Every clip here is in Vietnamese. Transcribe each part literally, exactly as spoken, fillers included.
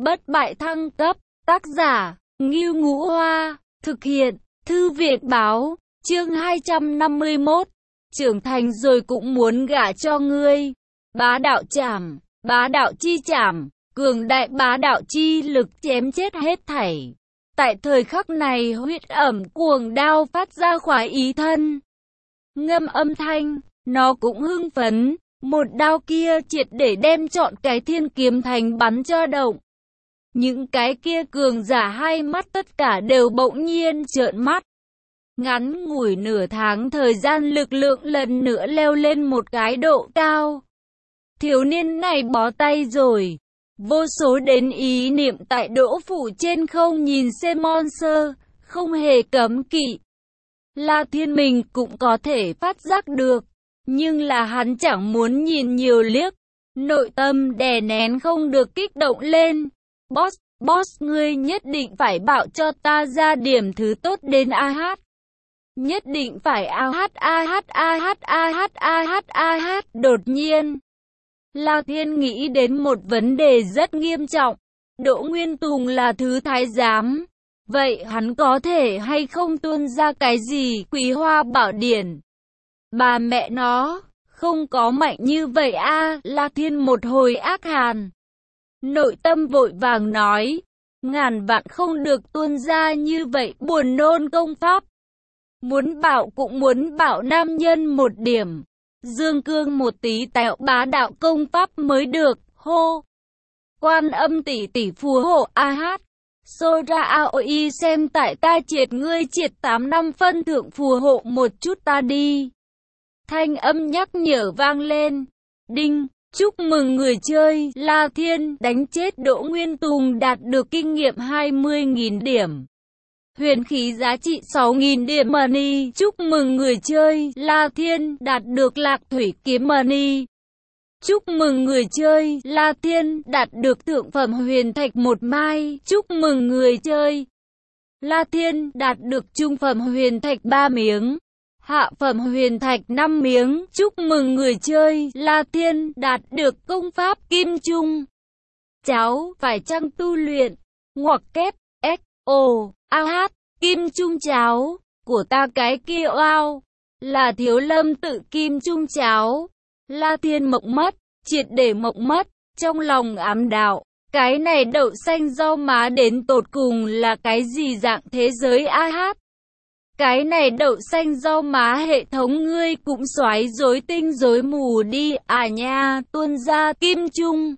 Bất bại thăng cấp, tác giả, Ngưu Ngũ Hoa, thực hiện, Thư viện Báo, chương hai trăm năm mươi mốt, trưởng thành rồi cũng muốn gả cho ngươi. Bá đạo chảm, bá đạo chi chảm, cường đại bá đạo chi lực chém chết hết thảy. Tại thời khắc này huyết ẩm cuồng đao phát ra khỏi ý thân. Ngâm âm thanh, nó cũng hưng phấn, một đao kia triệt để đem trọn cái thiên kiếm thành bắn cho động. Những cái kia cường giả hai mắt tất cả đều bỗng nhiên trợn mắt. Ngắn ngủi nửa tháng thời gian lực lượng lần nữa leo lên một cái độ cao. Thiếu niên này bó tay rồi. Vô số đến ý niệm tại đỗ phủ trên không nhìn xem monster, không hề cấm kỵ. La Thiên mình cũng có thể phát giác được, nhưng là hắn chẳng muốn nhìn nhiều liếc. Nội tâm đè nén không được kích động lên. Boss, boss ngươi nhất định phải bảo cho ta ra điểm thứ tốt đến a hát. Nhất định phải a hát a hát a hát a hát a hát a hát. Đột nhiên, La Thiên nghĩ đến một vấn đề rất nghiêm trọng. Đỗ Nguyên Tùng là thứ thái giám. Vậy hắn có thể hay không tuôn ra cái gì Quý Hoa Bảo Điển? Bà mẹ nó, không có mạnh như vậy a à. La Thiên một hồi ác hàn. Nội tâm vội vàng nói, ngàn vạn không được tuôn ra như vậy, buồn nôn công pháp. Muốn bảo cũng muốn bảo nam nhân một điểm. Dương cương một tí tẹo bá đạo công pháp mới được, hô. Quan âm tỷ tỷ phù hộ a hát. Xô ra aoi xem tại ta triệt ngươi triệt tám năm phân thượng phù hộ một chút ta đi. Thanh âm nhắc nhở vang lên. Đinh, chúc mừng người chơi, La Thiên đánh chết Đỗ Nguyên Tùng đạt được kinh nghiệm hai mươi nghìn điểm. Huyền khí giá trị sáu nghìn điểm money. Chúc mừng người chơi, La Thiên đạt được lạc thủy kiếm money. Chúc mừng người chơi, La Thiên đạt được thượng phẩm huyền thạch một mai. Chúc mừng người chơi, La Thiên đạt được trung phẩm huyền thạch ba miếng. Hạ phẩm huyền thạch năm miếng. Chúc mừng người chơi, La Thiên đạt được công pháp kim trung. Cháu phải chăng tu luyện? Ngoặc kép, S, O, A, H, kim trung cháo. Của ta cái kia oao. Là Thiếu Lâm tự kim trung cháo. La Thiên mộng mất, triệt để mộng mất, trong lòng ám đạo. Cái này đậu xanh rau má đến tột cùng là cái gì dạng thế giới a hát? Cái này đậu xanh rau má hệ thống ngươi cũng xoáy rối tinh rối mù đi à nha, tuôn ra kim trung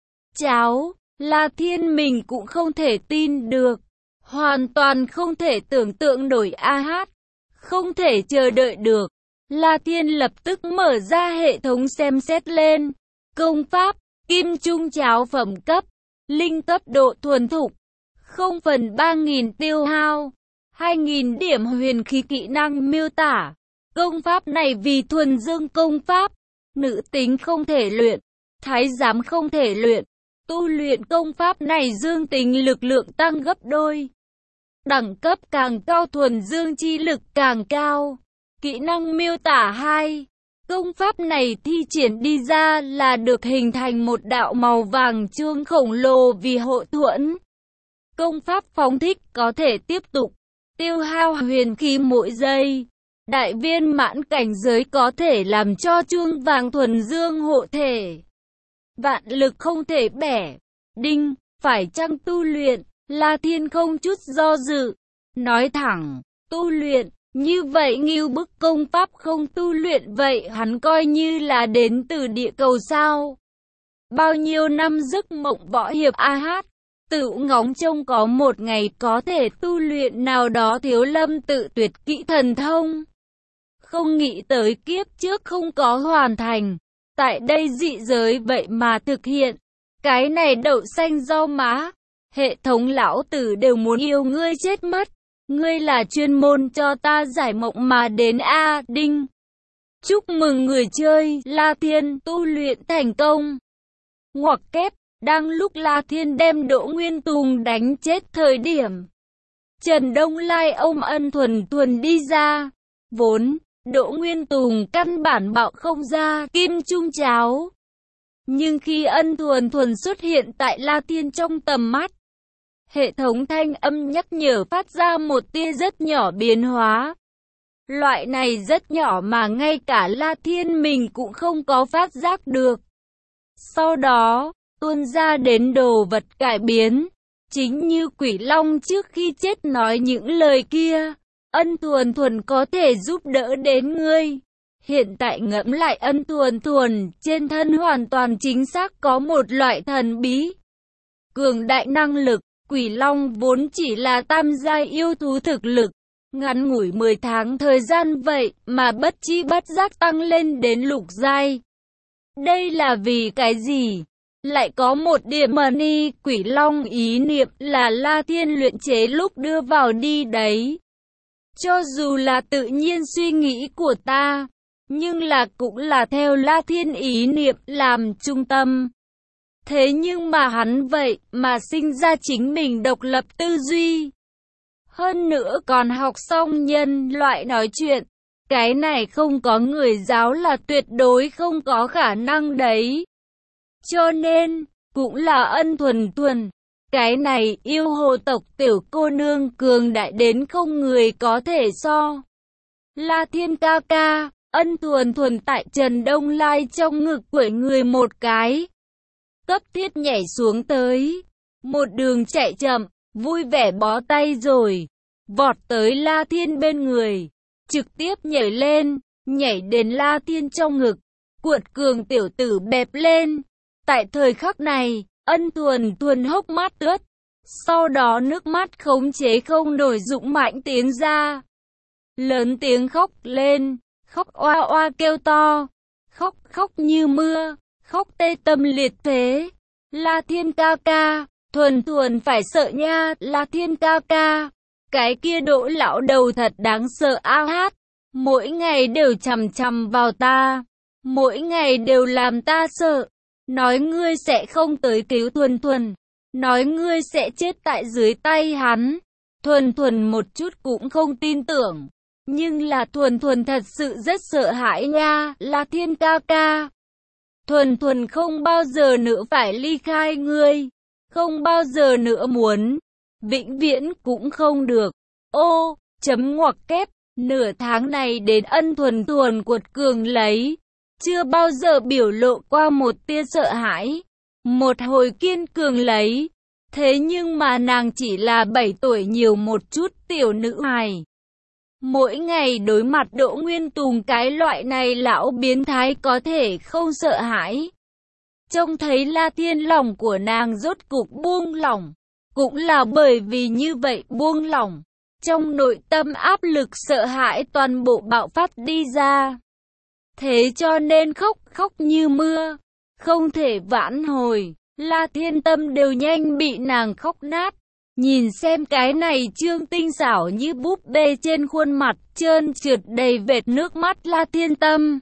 cháo. La Thiên mình cũng không thể tin được, hoàn toàn không thể tưởng tượng nổi a hát, không thể chờ đợi được. La Thiên lập tức mở ra hệ thống xem xét lên. Công pháp, kim trung cháo phẩm cấp, linh cấp độ thuần thục, không phần ba nghìn tiêu hao, hai nghìn điểm huyền khí kỹ năng miêu tả. Công pháp này vì thuần dương công pháp, nữ tính không thể luyện, thái giám không thể luyện. Tu luyện công pháp này dương tính lực lượng tăng gấp đôi. Đẳng cấp càng cao thuần dương chi lực càng cao. Kỹ năng miêu tả hai. Công pháp này thi triển đi ra là được hình thành một đạo màu vàng chuông khổng lồ vì hộ thuẫn. Công pháp phóng thích có thể tiếp tục tiêu hao huyền khí mỗi giây. Đại viên mãn cảnh giới có thể làm cho chuông vàng thuần dương hộ thể. Vạn lực không thể bẻ. Đinh, phải chăng tu luyện? La Thiên không chút do dự, nói thẳng, tu luyện. Như vậy ngưu bức công pháp không tu luyện vậy hắn coi như là đến từ địa cầu sao? Bao nhiêu năm giấc mộng võ hiệp a hát, tự ngóng trông có một ngày có thể tu luyện nào đó Thiếu Lâm tự tuyệt kỹ thần thông. Không nghĩ tới kiếp trước không có hoàn thành, tại đây dị giới vậy mà thực hiện. Cái này đậu xanh rau má, hệ thống lão tử đều muốn yêu ngươi chết mất. Ngươi là chuyên môn cho ta giải mộng mà đến a. Đinh, chúc mừng người chơi, La Thiên tu luyện thành công. Ngoặc kép, đang lúc La Thiên đem Đỗ Nguyên Tùng đánh chết thời điểm, Trần Đông Lai ôm ân thuần thuần đi ra. Vốn Đỗ Nguyên Tùng căn bản bạo không ra kim trung cháo. Nhưng khi Ân Thuần Thuần xuất hiện tại La Thiên trong tầm mắt, hệ thống thanh âm nhắc nhở phát ra một tia rất nhỏ biến hóa. Loại này rất nhỏ mà ngay cả La Thiên mình cũng không có phát giác được. Sau đó, tuôn ra đến đồ vật cải biến. Chính như Quỷ Long trước khi chết nói những lời kia, Ân Thuần Thuần có thể giúp đỡ đến ngươi. Hiện tại ngẫm lại Ân Thuần Thuần trên thân hoàn toàn chính xác có một loại thần bí cường đại năng lực. Quỷ Long vốn chỉ là tam giai yêu thú thực lực, ngắn ngủi mười tháng thời gian vậy mà bất chi bất giác tăng lên đến lục giai. Đây là vì cái gì? Lại có một điểm mani. Quỷ Long ý niệm là La Thiên luyện chế lúc đưa vào đi đấy. Cho dù là tự nhiên suy nghĩ của ta, nhưng là cũng là theo La Thiên ý niệm làm trung tâm. Thế nhưng mà hắn vậy mà sinh ra chính mình độc lập tư duy. Hơn nữa còn học xong nhân loại nói chuyện. Cái này không có người giáo là tuyệt đối không có khả năng đấy. Cho nên, cũng là Ân Thuần Thuần. Cái này yêu hồ tộc tiểu cô nương cường đại đến không người có thể so. La Thiên ca ca, Ân Thuần Thuần tại Trần Đông Lai trong ngực quẩy người một cái. Cấp thiết nhảy xuống tới. Một đường chạy chậm, vui vẻ bó tay rồi. Vọt tới La Thiên bên người. Trực tiếp nhảy lên, nhảy đến La Thiên trong ngực. Cuột cường tiểu tử bẹp lên. Tại thời khắc này, Ân Thuần Thuần hốc mắt ướt. Sau đó nước mắt khống chế không nổi dũng mãnh tiến ra. Lớn tiếng khóc lên, khóc oa oa kêu to. Khóc khóc như mưa, khóc tê tâm liệt phế. La Thiên ca ca, Thuần Thuần phải sợ nha. La Thiên ca ca, cái kia Đỗ lão đầu thật đáng sợ a hát. Mỗi ngày đều chằm chằm vào ta. Mỗi ngày đều làm ta sợ. Nói ngươi sẽ không tới cứu Thuần Thuần. Nói ngươi sẽ chết tại dưới tay hắn. Thuần Thuần một chút cũng không tin tưởng. Nhưng là Thuần Thuần thật sự rất sợ hãi nha. La Thiên ca ca, Thuần Thuần không bao giờ nữa phải ly khai ngươi. Không bao giờ nữa muốn. Vĩnh viễn cũng không được. Ô, chấm ngoặc kép. Nửa tháng này đến Ân Thuần Thuần cuột cường lấy. Chưa bao giờ biểu lộ qua một tia sợ hãi. Một hồi kiên cường lấy. Thế nhưng mà nàng chỉ là bảy tuổi nhiều một chút tiểu nữ hài. Mỗi ngày đối mặt Đỗ Nguyên Tùng cái loại này lão biến thái có thể không sợ hãi. Trông thấy La Thiên lòng của nàng rốt cục buông lỏng. Cũng là bởi vì như vậy buông lỏng. Trong nội tâm áp lực sợ hãi toàn bộ bạo phát đi ra. Thế cho nên khóc khóc như mưa. Không thể vãn hồi. La Thiên tâm đều nhanh bị nàng khóc nát. Nhìn xem cái này trương tinh xảo như búp bê trên khuôn mặt trơn trượt đầy vệt nước mắt La Thiên tâm.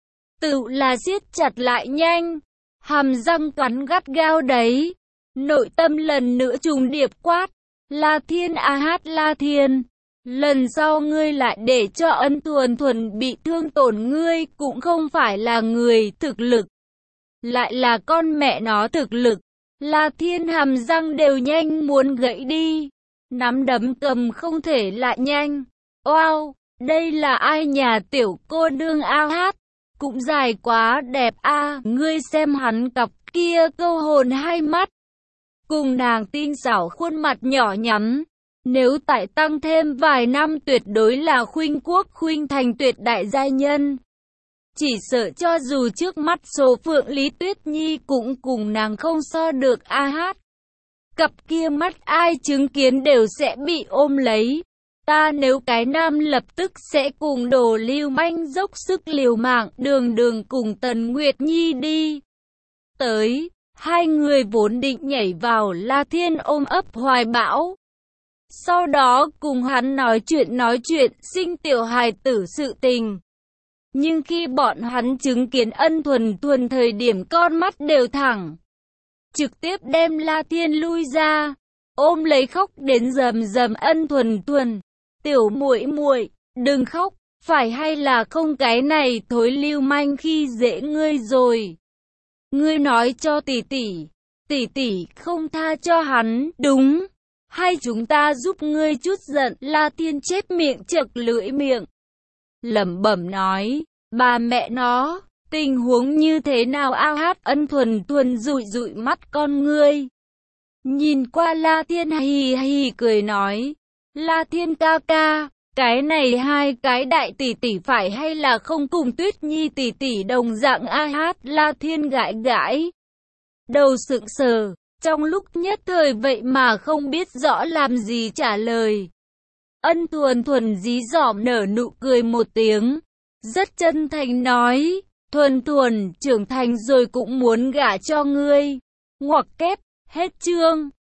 Tự là siết chặt lại nhanh. Hàm răng cắn gắt gao đấy. Nội tâm lần nữa trùng điệp quát. La Thiên a hát La Thiên. Lần sau ngươi lại để cho Ân Thuần Thuần bị thương tổn ngươi cũng không phải là người thực lực. Lại là con mẹ nó thực lực. La Thiên hàm răng đều nhanh muốn gãy đi. Nắm đấm cầm không thể lại nhanh. Wow, đây là ai nhà tiểu cô nương a hát. Cũng dài quá đẹp a. Ngươi xem hắn cặp kia câu hồn hai mắt. Cùng nàng tinh xảo khuôn mặt nhỏ nhắn. Nếu tại tăng thêm vài năm tuyệt đối là khuynh quốc khuynh thành tuyệt đại giai nhân. Chỉ sợ cho dù trước mắt số Phượng Lý Tuyết Nhi cũng cùng nàng không so được a hát. Cặp kia mắt ai chứng kiến đều sẽ bị ôm lấy. Ta nếu cái nam lập tức sẽ cùng Đồ Lưu Manh dốc sức liều mạng đường đường cùng Tần Nguyệt Nhi đi. Tới, hai người vốn định nhảy vào La Thiên ôm ấp hoài bão. Sau đó cùng hắn nói chuyện nói chuyện sinh tiểu hài tử sự tình. Nhưng khi bọn hắn chứng kiến Ân Thuần Thuần thời điểm con mắt đều thẳng. Trực tiếp đem La Thiên lui ra. Ôm lấy khóc đến rầm rầm Ân Thuần Thuần. Tiểu muội muội, đừng khóc, phải hay là không cái này thối lưu manh khi dễ ngươi rồi. Ngươi nói cho tỷ tỷ, tỷ tỷ không tha cho hắn, đúng? Hay chúng ta giúp ngươi chút giận? La Thiên chép miệng chực lưỡi miệng, lẩm bẩm nói, bà mẹ nó, tình huống như thế nào a? Hát Ân thuần thuần dụi dụi mắt con ngươi, nhìn qua La Thiên hì hì cười nói, La Thiên ca ca, cái này hai cái đại tỷ tỷ phải hay là không cùng Tuyết Nhi tỷ tỷ đồng dạng a? Hát La Thiên gãi gãi đầu sững sờ, trong lúc nhất thời vậy mà không biết rõ làm gì trả lời. Ân thuần thuần dí dỏm nở nụ cười một tiếng, rất chân thành nói, thuần thuần trưởng thành rồi cũng muốn gả cho ngươi. Ngoặc kép, hết chương.